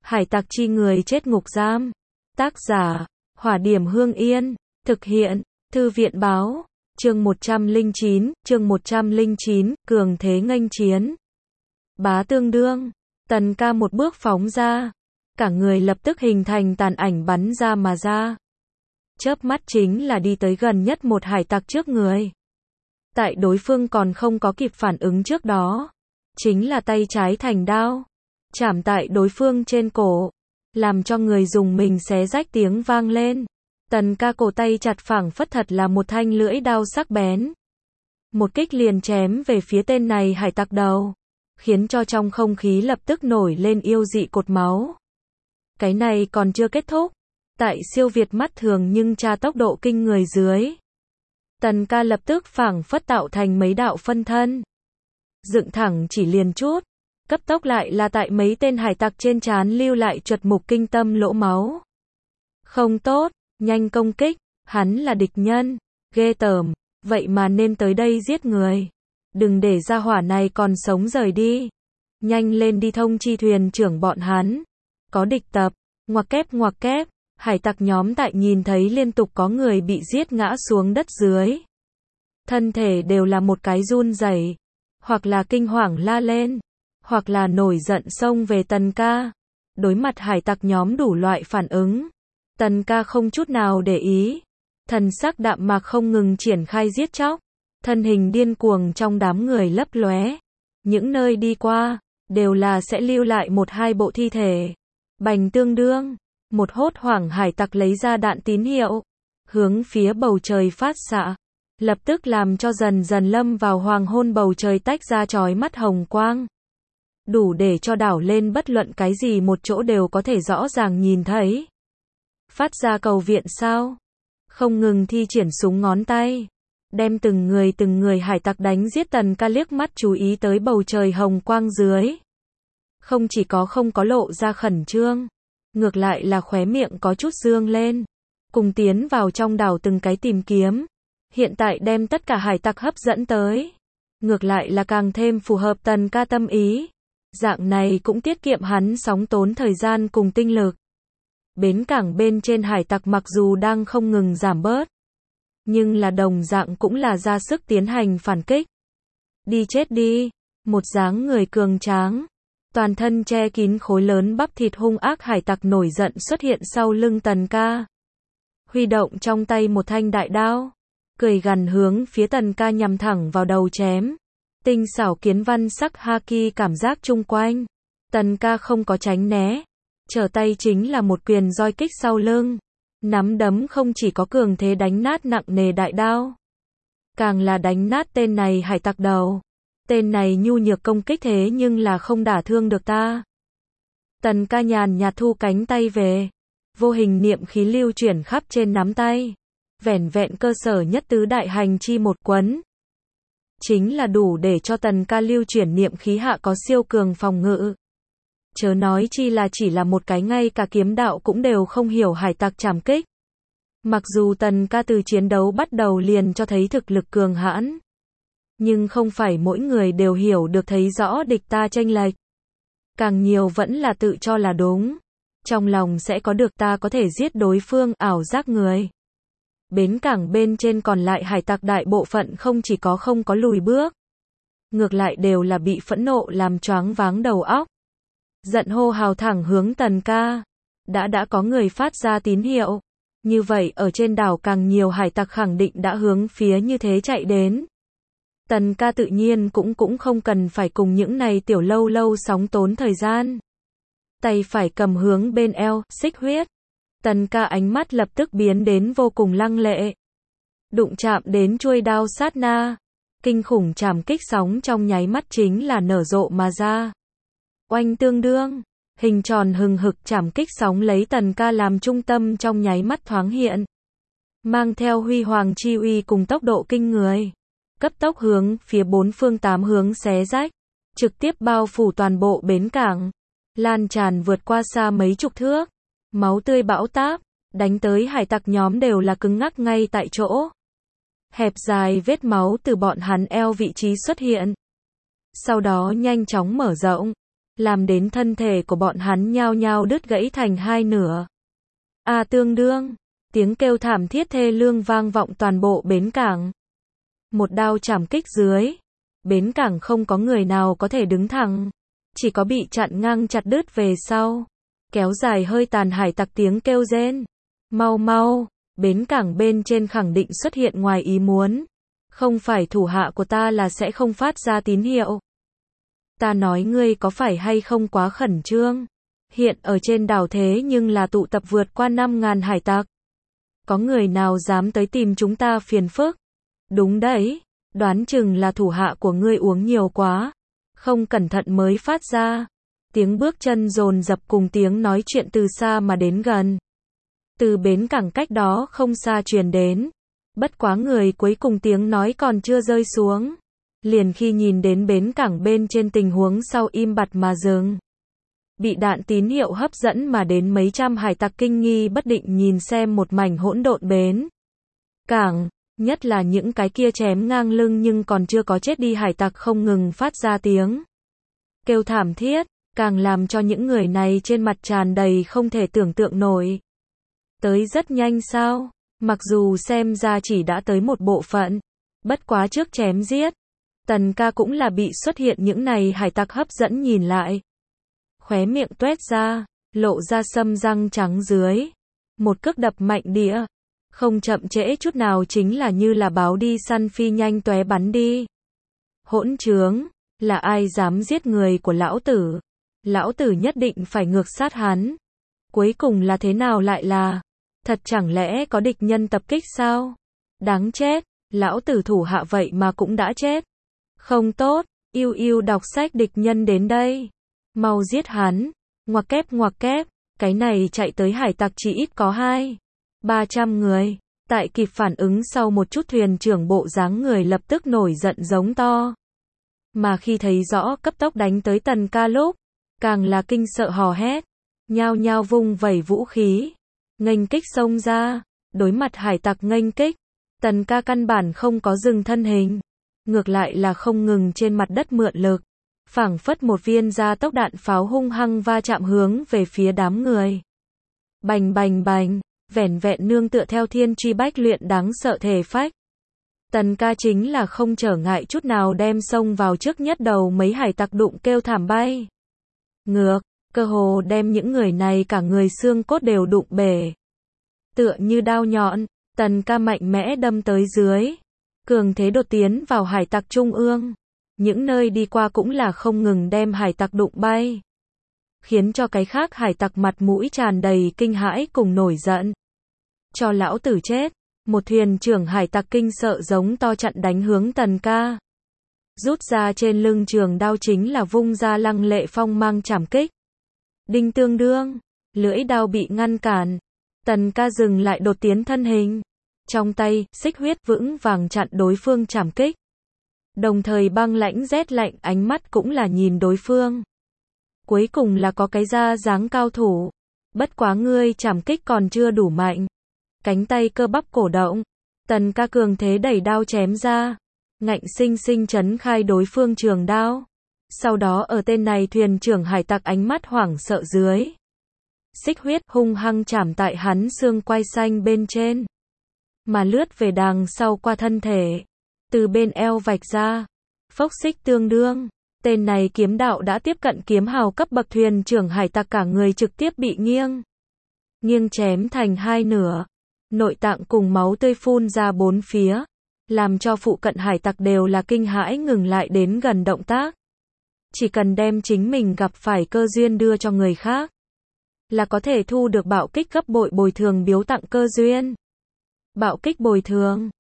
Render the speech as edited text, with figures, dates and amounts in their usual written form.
Hải tặc chi người chết ngục giam. Tác giả, Hỏa Điểm Hương Yên. Thực hiện, Thư viện báo. Chương 109, cường thế nghênh chiến. Bá tương đương. Tần ca một bước phóng ra. Cả người lập tức hình thành tàn ảnh bắn ra mà ra. Chớp mắt chính là đi tới gần nhất một hải tặc trước người. Tại đối phương còn không có kịp phản ứng trước đó. Chính là tay trái thành đao. Chạm tại đối phương trên cổ. Làm cho người dùng mình xé rách tiếng vang lên. Tần ca cổ tay chặt phảng phất thật là một thanh lưỡi đao sắc bén. Một kích liền chém về phía tên này hải tặc đầu. Khiến cho trong không khí lập tức nổi lên yêu dị cột máu. Cái này còn chưa kết thúc. Tại siêu việt mắt thường nhưng tra tốc độ kinh người dưới. Tần ca lập tức phảng phất tạo thành mấy đạo phân thân. Dựng thẳng chỉ liền chút. Cấp tốc lại là tại mấy tên hải tặc trên trán lưu lại chuột mục kinh tâm lỗ máu. Không tốt, nhanh công kích, hắn là địch nhân, ghê tởm, vậy mà nên tới đây giết người. Đừng để ra hỏa này còn sống rời đi. Nhanh lên đi thông chi thuyền trưởng bọn hắn. Có địch tập, ngoặc kép, hải tặc nhóm tại nhìn thấy liên tục có người bị giết ngã xuống đất dưới. Thân thể đều là một cái run rẩy, hoặc là kinh hoàng la lên, hoặc là nổi giận xông về Tần ca. Đối mặt hải tặc nhóm đủ loại phản ứng. Tần ca không chút nào để ý. Thần sắc đạm mạc không ngừng triển khai giết chóc. Thân hình điên cuồng trong đám người lấp lóe. Những nơi đi qua, đều là sẽ lưu lại một hai bộ thi thể. Bành tương đương. Một hốt hoảng hải tặc lấy ra đạn tín hiệu. Hướng phía bầu trời phát xạ. Lập tức làm cho dần dần lâm vào hoàng hôn bầu trời tách ra chói mắt hồng quang. Đủ để cho đảo lên bất luận cái gì một chỗ đều có thể rõ ràng nhìn thấy. Phát ra cầu viện sao? Không ngừng thi triển súng ngón tay. Đem từng người hải tặc đánh giết. Tần ca liếc mắt chú ý tới bầu trời hồng quang dưới. Không chỉ có không có lộ ra khẩn trương. Ngược lại là khóe miệng có chút dương lên. Cùng tiến vào trong đảo từng cái tìm kiếm. Hiện tại đem tất cả hải tặc hấp dẫn tới. Ngược lại là càng thêm phù hợp Tần ca tâm ý. Dạng này cũng tiết kiệm hắn sóng tốn thời gian cùng tinh lực. Bến cảng bên trên hải tặc mặc dù đang không ngừng giảm bớt. Nhưng là đồng dạng cũng là ra sức tiến hành phản kích. Đi chết đi. Một dáng người cường tráng. Toàn thân che kín khối lớn bắp thịt hung ác hải tặc nổi giận xuất hiện sau lưng Tần ca. Huy động trong tay một thanh đại đao. Cười gằn hướng phía Tần ca nhằm thẳng vào đầu chém. Tinh xảo kiến văn sắc haki cảm giác chung quanh. Tần ca không có tránh né. Trở tay chính là một quyền roi kích sau lưng. Nắm đấm không chỉ có cường thế đánh nát nặng nề đại đao. Càng là đánh nát tên này hải tặc đầu. Tên này nhu nhược công kích thế nhưng là không đả thương được ta. Tần ca nhàn nhạt thu cánh tay về. Vô hình niệm khí lưu chuyển khắp trên nắm tay. Vẻn vẹn cơ sở nhất tứ đại hành chi một quấn. Chính là đủ để cho Tần ca lưu chuyển niệm khí hạ có siêu cường phòng ngự. Chớ nói chi là chỉ là một cái ngay cả kiếm đạo cũng đều không hiểu hải tặc trảm kích. Mặc dù Tần ca từ chiến đấu bắt đầu liền cho thấy thực lực cường hãn. Nhưng không phải mỗi người đều hiểu được thấy rõ địch ta chênh lệch. Càng nhiều vẫn là tự cho là đúng. Trong lòng sẽ có được ta có thể giết đối phương ảo giác người. Bến cảng bên trên còn lại hải tặc đại bộ phận không chỉ có không có lùi bước. Ngược lại đều là bị phẫn nộ làm choáng váng đầu óc. Giận hô hào thẳng hướng Tần ca. Đã có người phát ra tín hiệu. Như vậy ở trên đảo càng nhiều hải tặc khẳng định đã hướng phía như thế chạy đến. Tần ca tự nhiên cũng không cần phải cùng những này tiểu lâu sóng tốn thời gian. Tay phải cầm hướng bên eo, xích huyết. Tần ca ánh mắt lập tức biến đến vô cùng lăng lệ. Đụng chạm đến chuôi đao sát na. Kinh khủng trảm kích sóng trong nháy mắt chính là nở rộ mà ra. Oanh tương đương. Hình tròn hừng hực trảm kích sóng lấy Tần ca làm trung tâm trong nháy mắt thoáng hiện. Mang theo huy hoàng chi uy cùng tốc độ kinh người. Cấp tốc hướng phía bốn phương tám hướng xé rách. Trực tiếp bao phủ toàn bộ bến cảng. Lan tràn vượt qua xa mấy chục thước. Máu tươi bão táp. Đánh tới hải tặc nhóm đều là cứng ngắc ngay tại chỗ. Hẹp dài vết máu từ bọn hắn eo vị trí xuất hiện. Sau đó nhanh chóng mở rộng. làm đến thân thể của bọn hắn nhao nhao đứt gãy thành hai nửa. A tương đương, tiếng kêu thảm thiết thê lương vang vọng toàn bộ bến cảng. Một đao chảm kích dưới, bến cảng không có người nào có thể đứng thẳng, chỉ có bị chặn ngang chặt đứt về sau. Kéo dài hơi tàn hải tặc tiếng kêu rên. Mau mau, bến cảng bên trên khẳng định xuất hiện ngoài ý muốn. Không phải thủ hạ của ta là sẽ không phát ra tín hiệu. Ta nói ngươi có phải hay không quá khẩn trương. Hiện ở trên đảo thế nhưng là tụ tập vượt qua 5.000 hải tặc. Có người nào dám tới tìm chúng ta phiền phức? Đúng đấy, đoán chừng là thủ hạ của ngươi uống nhiều quá. Không cẩn thận mới phát ra. Tiếng bước chân dồn dập cùng tiếng nói chuyện từ xa mà đến gần. Từ bến cảng cách đó không xa truyền đến. Bất quá người cuối cùng tiếng nói còn chưa rơi xuống. Liền khi nhìn đến bến cảng bên trên tình huống sau im bặt mà dừng. Bị đạn tín hiệu hấp dẫn mà đến mấy trăm hải tặc kinh nghi bất định nhìn xem một mảnh hỗn độn bến cảng, nhất là những cái kia chém ngang lưng nhưng còn chưa có chết đi hải tặc không ngừng phát ra tiếng kêu thảm thiết, càng làm cho những người này trên mặt tràn đầy không thể tưởng tượng nổi. Tới rất nhanh sao? Mặc dù xem ra chỉ đã tới một bộ phận, bất quá trước chém giết, Tần ca cũng là bị xuất hiện những này hải tặc hấp dẫn nhìn lại. Khóe miệng tuét ra, lộ ra sâm răng trắng dưới. Một cước đập mạnh đĩa. Không chậm trễ chút nào chính là như là báo đi săn phi nhanh tóe bắn đi. Hỗn trướng, là ai dám giết người của lão tử? Lão tử nhất định phải ngược sát hắn. Cuối cùng là thế nào lại là? Thật chẳng lẽ có địch nhân tập kích sao? Đáng chết, lão tử thủ hạ vậy mà cũng đã chết. Không tốt, yêu yêu đọc sách địch nhân đến đây. Mau giết hắn, ngoặc kép, cái này chạy tới hải tặc chỉ ít có 200-300 người. Tại kịp phản ứng sau một chút thuyền trưởng bộ dáng người lập tức nổi giận giống to. Mà khi thấy rõ cấp tốc đánh tới Tần ca lúc, càng là kinh sợ hò hét, nhao nhao vung vẩy vũ khí, nghênh kích xông ra, đối mặt hải tặc nghênh kích, Tần ca căn bản không có dừng thân hình, ngược lại là không ngừng trên mặt đất mượn lực, phảng phất một viên gia tốc đạn pháo hung hăng va chạm hướng về phía đám người. Bành bành bành, vẻn vẹn nương tựa theo thiên truy bách luyện đáng sợ thể phách. Tần ca chính là không trở ngại chút nào đem xông vào trước nhất đầu mấy hải tặc đụng kêu thảm bay. Ngược, cơ hồ đem những người này cả người xương cốt đều đụng bể. Tựa như đao nhọn, Tần ca mạnh mẽ đâm tới dưới. Cường thế đột tiến vào hải tặc trung ương. Những nơi đi qua cũng là không ngừng đem hải tặc đụng bay. Khiến cho cái khác hải tặc mặt mũi tràn đầy kinh hãi cùng nổi giận. Cho lão tử chết. Một thuyền trưởng hải tặc kinh sợ giống to chặn đánh hướng Tần ca. Rút ra trên lưng trường đao chính là vung ra lăng lệ phong mang chảm kích. Đinh tương đương, lưỡi đao bị ngăn cản. Tần ca dừng lại đột tiến thân hình. Trong tay, xích huyết vững vàng chặn đối phương chảm kích. Đồng thời băng lãnh rét lạnh ánh mắt cũng là nhìn đối phương. Cuối cùng là có cái da dáng cao thủ. Bất quá ngươi chảm kích còn chưa đủ mạnh. Cánh tay cơ bắp cổ động. Tần ca cường thế đẩy đao chém ra. Ngạnh sinh sinh chấn khai đối phương trường đao. Sau đó ở tên này thuyền trưởng hải tặc ánh mắt hoảng sợ dưới. Xích huyết hung hăng chảm tại hắn xương quai xanh bên trên. Mà lướt về đằng sau qua thân thể. Từ bên eo vạch ra. Phốc xích tương đương. Tên này kiếm đạo đã tiếp cận kiếm hào cấp bậc thuyền trưởng hải tặc cả người trực tiếp bị nghiêng chém thành hai nửa. Nội tạng cùng máu tươi phun ra bốn phía. Làm cho phụ cận hải tặc đều là kinh hãi ngừng lại đến gần động tác. Chỉ cần đem chính mình gặp phải cơ duyên đưa cho người khác. Là có thể thu được bạo kích gấp bội bồi thường biếu tặng cơ duyên. Bạo kích bồi thường.